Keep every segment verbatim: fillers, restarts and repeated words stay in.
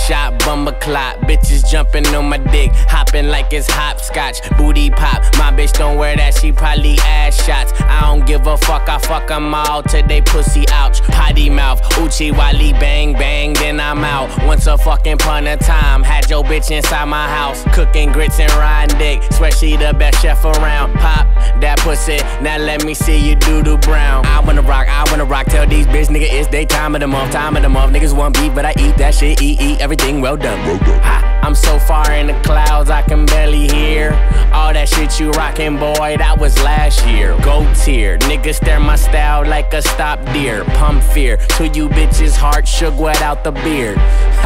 shot, bummer clock. Bitches jumping on my dick, hopping like it's hopscotch. Booty pop, my bitch don't wear that, she probably ass shots. I don't give a fuck, I fuck them all till they pussy ouch. Potty mouth, Uchi Wally, bang bang, then I'm out. Once a fucking pun of time, had your bitch inside my house, cooking grits and riding dick. Swear she the best chef around. Pop that pussy, now let me see you doo-doo brown. I wanna rock, I wanna rock. Tell these bitch nigga it's they time of the month, time of the month. Niggas want beef, but I eat that shit, eat, eat everything well done. Well done. Ha, I'm so far in the clouds, I can barely hear all that shit you rockin', boy. That was last year. Go tier, niggas stare my style like a stop deer. Pump fear to you bitches, heart shook without the beard.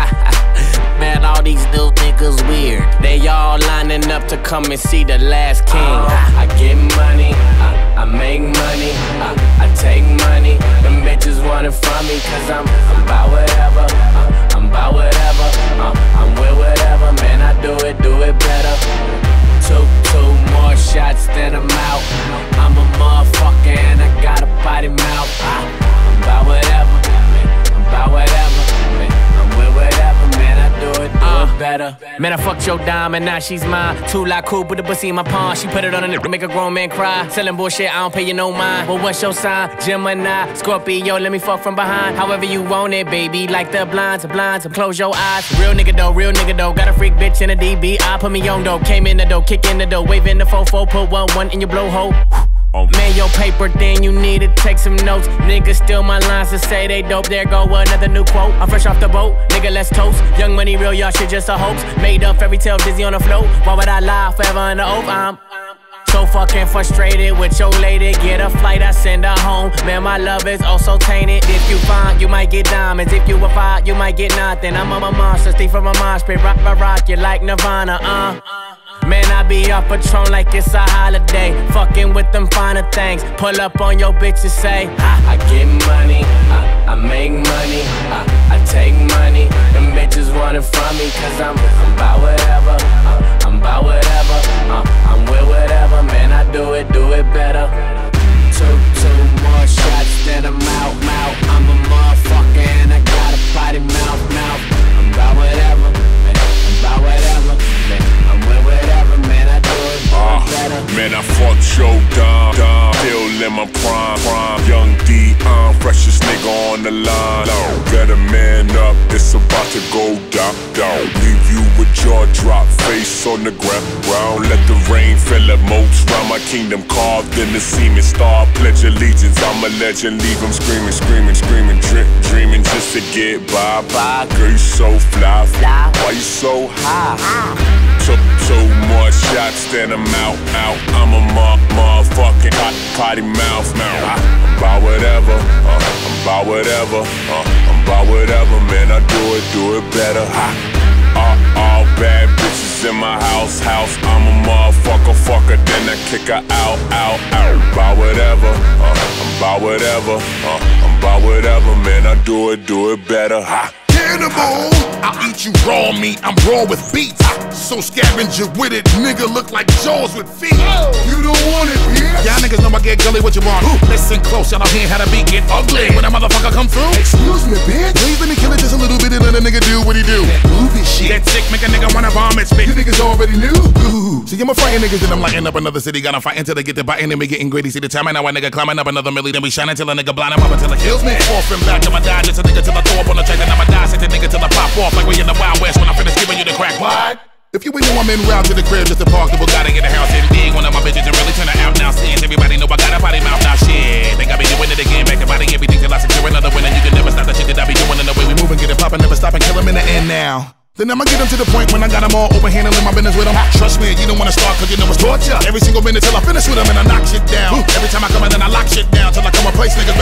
Man, all these new niggas weird. They all lining up to come and see the last king. uh, I get money, I, I make money, I, I take money. Them bitches want it from me, cause I'm, I'm bout whatever, uh, I'm bout whatever, uh, I'm with whatever. Man, I do it, do it better. Two, two more shots, then I'm out. I'm a motherfucker and I got a potty mouth. uh, I'm bout whatever, man, I'm bout whatever, man, I'm with whatever. Man, I do it, do uh, it better. Man, I fucked your dime and now she's mine. Two like cool, put the pussy in my palm. She put it on the nip, make a grown man cry. Selling bullshit, I don't pay you no mind. Well, what's your sign? Gemini, Scorpio, let me fuck from behind. However you want it, baby. Like the blinds, the blinds, close your eyes. Real nigga though, real nigga though. Got a freak bitch in a D B. I put me on though. Came in the dough, kick in the dough. Waving the fofo, put one, one in your blowhole. Oh, man, your paper thin, you need to take some notes. Niggas steal my lines to say they dope. There go another new quote. I'm fresh off the boat, nigga, let's toast. Young money, real, y'all shit just a hoax. Made up fairy tale, dizzy on the float. Why would I lie forever in the oath? I'm so fucking frustrated with your lady. Get a flight, I send her home. Man, my love is oh so tainted. If you find, you might get diamonds. If you a fight, you might get nothing. I'm a monster, Steve from a mosh pit. Rock, rock, rock, you like Nirvana, uh man, I be off Patron like it's a holiday. Fucking with them finer things. Pull up on your bitch and say, ha, I get money, I, I make money, I, I take money. Them bitches want it from me, cause I'm, I'm bout whatever, uh, I'm bout whatever, uh, I'm with whatever. Man, I do it, do it better. Two, two more shots, then I'm out, out. I'm a motherfucker and I got a potty mouth, mouth. I'm bout whatever, man, I'm bout whatever, man, I'm with whatever. Man, I do it, do uh, it better. Man, I fucked your dime, dime. Still in my prime, prime. Young D, I'm freshest nigga on the line. Better man up, it's about to go down, down. Leave you with jaw drop, face on the ground. Let the rain fill up moats round my kingdom, carved in the semen star. Pledge allegiance, I'm a legend. Leave them screaming, screaming, screaming, dream, dreaming just to get by. By, girl, you so fly, fly. Why you so high? Two, two more shots, then I'm out, out. I'm a motherfucking pot, potty mouth, mouth. I'm bout whatever, uh, I'm bout whatever, uh, I'm bout whatever. Man, I do it, do it better. Ha. All, all bad bitches in my house, house. I'm a motherfucker, fucker, then I kick her out, out, out. Bout whatever, uh, I'm bout whatever, uh, I'm bout whatever. Man, I do it, do it better. Ha. Cannibal, I'll eat you raw meat, I'm raw with beats. So scavenger with it, nigga look like Jaws with feet. You don't want it, bitch. Y'all niggas know I get gully, what you want? Ooh, listen close, y'all hear how the beat get ugly when a motherfucker come through. Excuse me, bitch. Please let me kill it just a little bit and let a nigga do what he do. That movie shit. That sick make a nigga wanna vomit spit. You niggas already knew. Ooh. See, I'm a fighting niggas, then I'm lighting up another city. Gotta fight until they get the biting and we getting greedy. See the time and now a nigga climbing up another milli. Then we shining till a nigga blind him up until it kills me. Off and back, I'ma die just a nigga till I throw up on the track. Then I'ma die, set the nigga till I pop off like we in the Wild West when I finish giving you the crack. What? If you ain't know I'm in route to the crib just to park the Bugatti in the house and dig one of my bitches and really turn her out now. Since everybody know I got a potty mouth now, shit. Think I be doing it again, back to body everything till I secure another win. And you can never stop the shit that I be doing in the way we move and get it poppin', never stop and kill 'em in the end now. Then I'ma get them to the point when I got them all open, handling my business with them. Trust me, you don't wanna start cause you know it's torture. Every single minute till I finish with them and I knock shit down. Ooh, every time I come in then I lock shit down till I come a place niggas